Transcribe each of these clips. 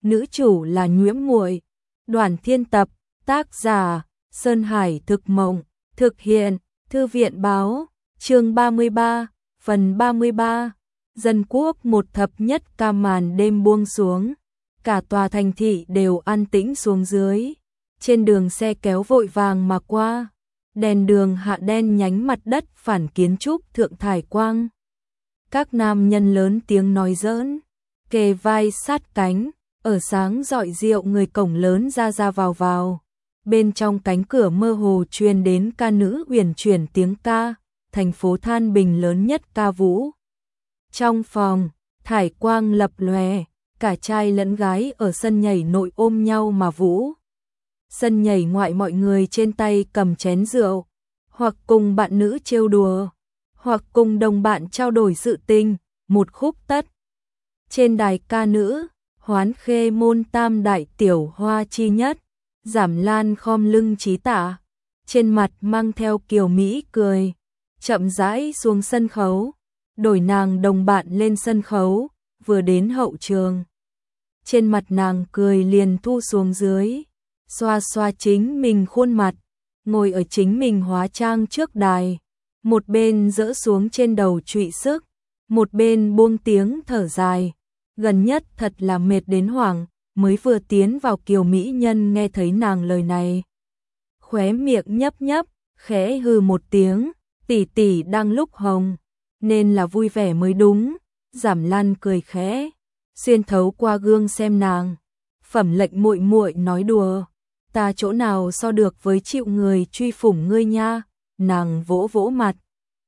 nữ chủ là Nhuễm Muội. Đoàn Thiên Tập, tác giả Sơn Hải Thực Mộng, thực hiện Thư viện Báo, chương 33, phần 33. Dân quốc một thập nhất ca màn đêm buông xuống, cả tòa thành thị đều an tĩnh xuống dưới. Trên đường xe kéo vội vàng mà qua, đèn đường hạ đen nhánh mặt đất phản kiến trúc thượng thải quang. Các nam nhân lớn tiếng nói giỡn, kề vai sát cánh, ở sáng rọi rượu người cổng lớn ra ra vào vào. Bên trong cánh cửa mơ hồ truyền đến ca nữ uyển chuyển tiếng ca, thành phố than bình lớn nhất ca vũ. Trong phòng, thải quang lập lòe, cả trai lẫn gái ở sân nhảy nội ôm nhau mà vũ. Sân nhảy ngoại mọi người trên tay cầm chén rượu, hoặc cùng bạn nữ trêu đùa, hoặc cùng đồng bạn trao đổi sự tình, một khúc tất. Trên đài ca nữ, Hoán Khê môn tam đại tiểu hoa chi nhất, Giảm Lan khom lưng trí tả, trên mặt mang theo kiều mỹ cười, chậm rãi xuống sân khấu, đổi nàng đồng bạn lên sân khấu, vừa đến hậu trường. Trên mặt nàng cười liền thu xuống dưới, xoa xoa chính mình khuôn mặt, ngồi ở chính mình hóa trang trước đài, một bên dỡ xuống trên đầu trụy sức, một bên buông tiếng thở dài. Gần nhất thật là mệt đến hoảng, mới vừa tiến vào kiều mỹ nhân nghe thấy nàng lời này. Khóe miệng nhấp nhấp, khẽ hừ một tiếng, tỷ tỷ đang lúc hồng, nên là vui vẻ mới đúng. Giảm Lan cười khẽ, xuyên thấu qua gương xem nàng. Phẩm Lệnh muội muội nói đùa, ta chỗ nào so được với chịu người truy phủng ngươi nha. Nàng vỗ vỗ mặt,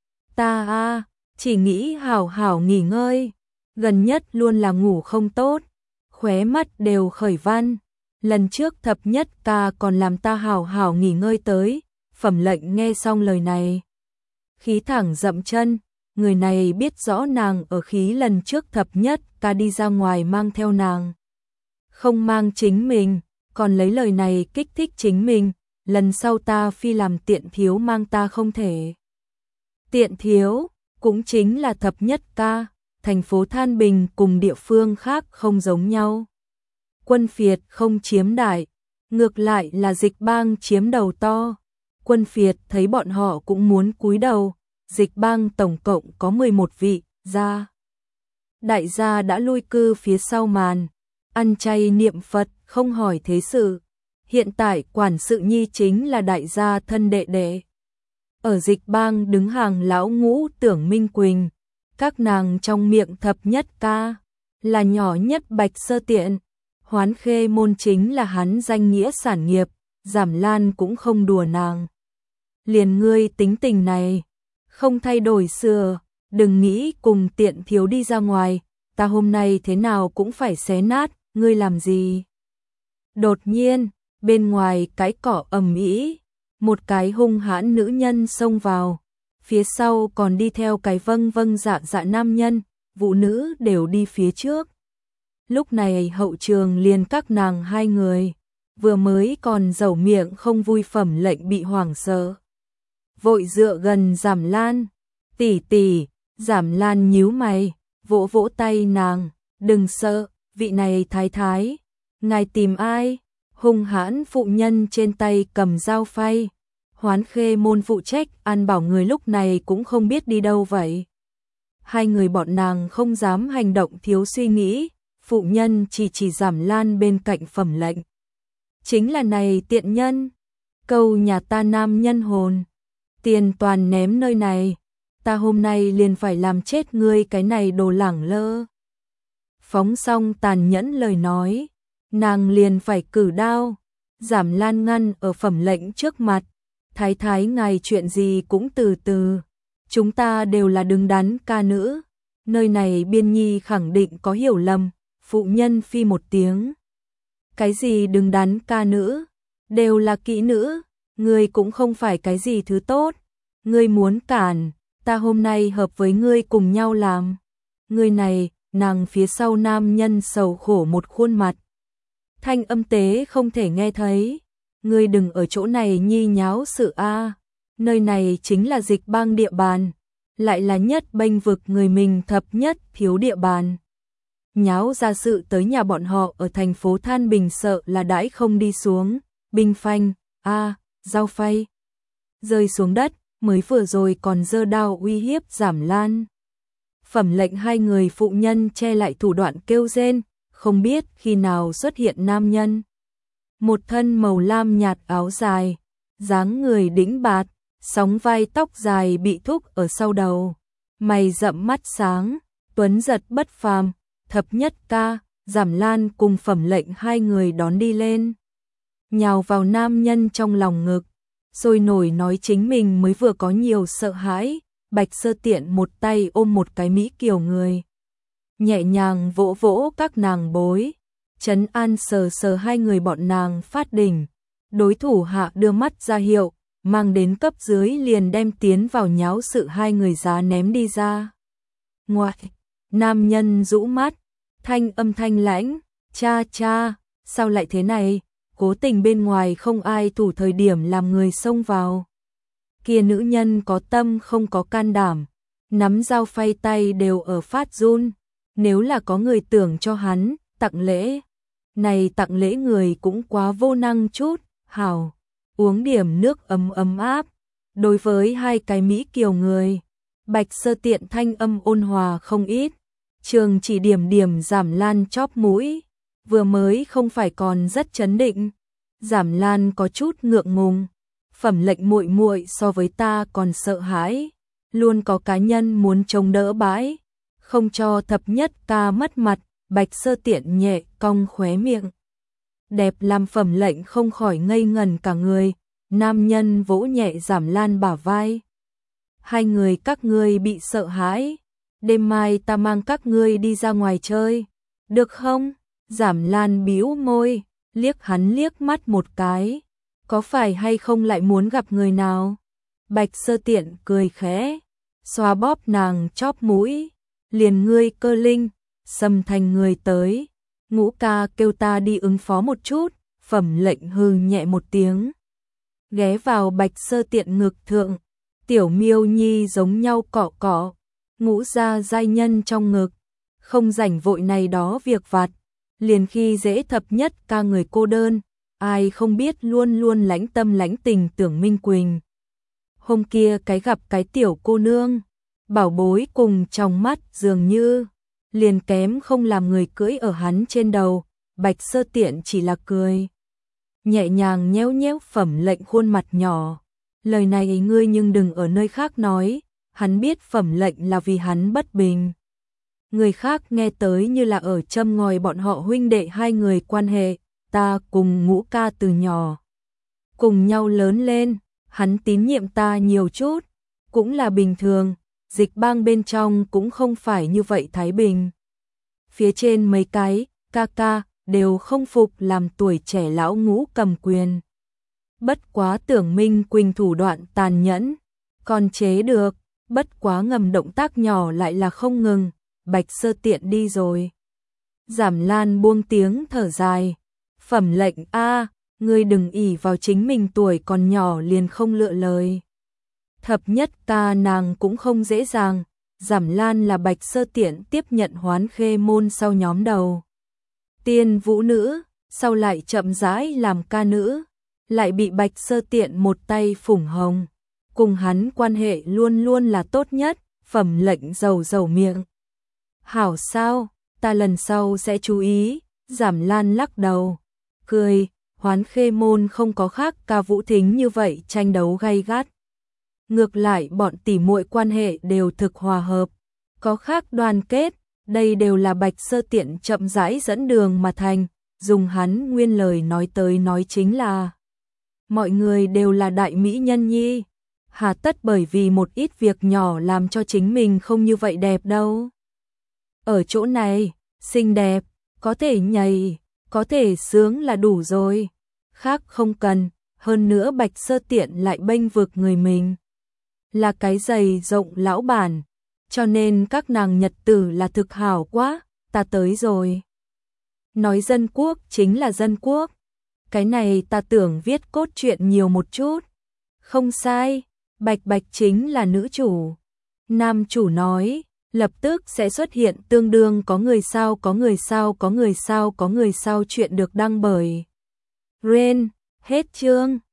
ta chỉ nghĩ hảo hảo nghỉ ngơi, gần nhất luôn là ngủ không tốt, khóe mắt đều khởi văn. Lần trước thập nhất ca còn làm ta hảo hảo nghỉ ngơi tới. Phẩm Lệnh nghe xong lời này, khí thẳng dậm chân. Người này biết rõ nàng ở khí lần trước thập nhất ca đi ra ngoài mang theo nàng, không mang chính mình, còn lấy lời này kích thích chính mình. Lần sau ta phi làm tiện thiếu mang ta không thể. Tiện thiếu cũng chính là thập nhất ca. Thành phố Than Bình cùng địa phương khác không giống nhau. Quân phiệt không chiếm đại, ngược lại là Dịch Bang chiếm đầu to. Quân phiệt thấy bọn họ cũng muốn cúi đầu. Dịch Bang tổng cộng có 11 vị gia. Đại gia đã lui cư phía sau màn, ăn chay niệm Phật không hỏi thế sự. Hiện tại quản sự nhi chính là đại gia thân đệ đệ. Ở Dịch Bang đứng hàng lão ngũ Tưởng Minh Quỳnh. Các nàng trong miệng thập nhất ca là nhỏ nhất Bạch Sơ Tiện. Hoán Khê môn chính là hắn danh nghĩa sản nghiệp. Giảm Lan cũng không đùa nàng. Liền ngươi tính tình này, không thay đổi xưa, đừng nghĩ cùng tiện thiếu đi ra ngoài, ta hôm nay thế nào cũng phải xé nát, ngươi làm gì? Đột nhiên, bên ngoài cái cỏ ầm ĩ, một cái hung hãn nữ nhân xông vào, phía sau còn đi theo cái vâng vâng dạ dạ nam nhân, vũ nữ đều đi phía trước. Lúc này hậu trường liền các nàng hai người, vừa mới còn dẩu miệng không vui Phẩm Lệnh bị hoảng sợ. Vội dựa gần Giảm Lan, tỷ tỷ. Giảm Lan nhíu mày, vỗ vỗ tay nàng, đừng sợ, vị này thái thái, ngài tìm ai? Hung hãn phụ nhân trên tay cầm dao phay. Hoán Khê môn phụ trách an bảo người lúc này cũng không biết đi đâu vậy. Hai người bọn nàng không dám hành động thiếu suy nghĩ, phụ nhân chỉ Giảm Lan bên cạnh Phẩm Lệnh. Chính là này tiện nhân, câu nhà ta nam nhân hồn. Tiền toàn ném nơi này, ta hôm nay liền phải làm chết ngươi cái này đồ lẳng lơ. Phóng xong tàn nhẫn lời nói, nàng liền phải cử đao. Giảm Lan ngăn ở Phẩm Lệnh trước mặt, thái thái ngài chuyện gì cũng từ từ, chúng ta đều là đứng đắn ca nữ, nơi này biên nhi khẳng định có hiểu lầm. Phụ nhân phi một tiếng, cái gì đứng đắn ca nữ, đều là kỹ nữ. Ngươi cũng không phải cái gì thứ tốt, ngươi muốn cản, ta hôm nay hợp với ngươi cùng nhau làm. Ngươi này, nàng phía sau nam nhân sầu khổ một khuôn mặt. Thanh âm tế không thể nghe thấy, ngươi đừng ở chỗ này nhi nháo sự a. Nơi này chính là Dịch Bang địa bàn, lại là nhất bênh vực người mình thập nhất thiếu địa bàn. nháo ra sự tới nhà bọn họ ở thành phố Than Bình sợ là đãi không đi xuống, binh phanh, dao phay, rơi xuống đất, mới vừa rồi còn giơ đao uy hiếp Giảm Lan. Phẩm Lệnh hai người phụ nhân che lại thủ đoạn kêu rên, không biết khi nào xuất hiện nam nhân. Một thân màu lam nhạt áo dài, dáng người đĩnh bạt, sóng vai tóc dài bị thúc ở sau đầu, mày rậm mắt sáng, tuấn giật bất phàm, thập nhất ca, Giảm Lan cùng Phẩm Lệnh hai người đón đi lên. Nhào vào nam nhân trong lòng ngực, sôi nổi nói chính mình mới vừa có nhiều sợ hãi. Bạch Sơ Tiện một tay ôm một cái mỹ kiều người, nhẹ nhàng vỗ vỗ các nàng bối, trấn an sờ sờ hai người bọn nàng phát đỉnh. Đối thủ hạ đưa mắt ra hiệu, mang đến cấp dưới liền đem tiến vào nháo sự hai người giá ném đi ra. Ngoại, nam nhân rũ mắt, thanh âm thanh lãnh, cha cha, sao lại thế này, cố tình bên ngoài không ai thủ thời điểm làm người xông vào. Kia nữ nhân có tâm không có can đảm, nắm dao phay tay đều ở phát run, nếu là có người tưởng cho hắn tặng lễ, này tặng lễ người cũng quá vô năng chút, hảo, uống điểm nước ấm ấm áp. Đối với hai cái mỹ kiều người, Bạch Sơ Tiện thanh âm ôn hòa không ít, trường chỉ điểm điểm Giảm Lan chóp mũi, vừa mới không phải còn rất chấn định. Giảm Lan có chút ngượng ngùng. Phẩm Lệnh muội muội so với ta còn sợ hãi, luôn có cá nhân muốn chống đỡ bãi, không cho thập nhất ca mất mặt. Bạch Sơ Tiện nhẹ cong khóe miệng, đẹp làm Phẩm Lệnh không khỏi ngây ngần cả người. Nam nhân vỗ nhẹ Giảm Lan bả vai, hai người các ngươi bị sợ hãi, đêm mai ta mang các ngươi đi ra ngoài chơi, được không? Giảm Lan bĩu môi, liếc hắn liếc mắt một cái, có phải hay không lại muốn gặp người nào? Bạch Sơ Tiện cười khẽ, xoa bóp nàng chóp mũi, liền ngươi Cơ Linh, xâm thành người tới, Ngũ ca kêu ta đi ứng phó một chút. Phẩm Lệnh hừ nhẹ một tiếng, ghé vào Bạch Sơ Tiện ngực thượng, tiểu miêu nhi giống nhau cọ cọ, Ngũ gia giai nhân trong ngực, không rảnh vội này đó việc vặt, liền khi dễ thập nhất ca người cô đơn, ai không biết luôn luôn lãnh tâm lãnh tình Tưởng Minh Quỳnh. Hôm kia cái gặp cái tiểu cô nương, bảo bối cùng trong mắt dường như, liền kém không làm người cưỡi ở hắn trên đầu. Bạch Sơ Tiện chỉ là cười, nhẹ nhàng nhéo nhéo Phẩm Lệnh khuôn mặt nhỏ, lời này ngươi nhưng đừng ở nơi khác nói, hắn biết Phẩm Lệnh là vì hắn bất bình. Người khác nghe tới như là ở châm ngòi bọn họ huynh đệ hai người quan hệ, ta cùng Ngũ ca từ nhỏ cùng nhau lớn lên, hắn tín nhiệm ta nhiều chút, cũng là bình thường, Dịch Bang bên trong cũng không phải như vậy thái bình. Phía trên mấy cái ca ca đều không phục làm tuổi trẻ lão Ngũ cầm quyền. Bất quá Tưởng Minh Quỳnh thủ đoạn tàn nhẫn, còn chế được, bất quá ngầm động tác nhỏ lại là không ngừng. Bạch Sơ Tiện đi rồi. Giảm Lan buông tiếng thở dài, Phẩm Lệnh ngươi đừng ỷ vào chính mình tuổi còn nhỏ liền không lựa lời. Thập nhất ca nàng cũng không dễ dàng. Giảm Lan là Bạch Sơ Tiện tiếp nhận Hoán Khê môn sau nhóm đầu tiên vũ nữ, sau lại chậm rãi làm ca nữ, lại bị Bạch Sơ Tiện một tay phủng hồng, cùng hắn quan hệ luôn luôn là tốt nhất. Phẩm Lệnh dầu dầu miệng, hảo sao, ta lần sau sẽ chú ý. Giảm Lan lắc đầu, cười, Hoán Khê môn không có khác ca Vũ Thính như vậy tranh đấu gay gắt. Ngược lại bọn tỉ muội quan hệ đều thực hòa hợp, có khác đoàn kết, đây đều là Bạch Sơ Tiện chậm rãi dẫn đường mà thành. Dùng hắn nguyên lời nói tới nói chính là, mọi người đều là đại mỹ nhân nhi, hà tất bởi vì một ít việc nhỏ làm cho chính mình không như vậy đẹp đâu. Ở chỗ này, xinh đẹp, có thể nhảy, có thể sướng là đủ rồi, khác không cần. Hơn nữa Bạch Sơ Tiện lại bênh vực người mình, là cái giày rộng lão bản, cho nên các nàng nhật tử là thực hảo quá. Ta tới rồi. Nói dân quốc chính là dân quốc, cái này ta tưởng viết cốt truyện nhiều một chút. Không sai, Bạch Bạch chính là nữ chủ. Nam chủ nói, lập tức sẽ xuất hiện tương đương có người sao chuyện được đăng bởi Ren. Hết chương.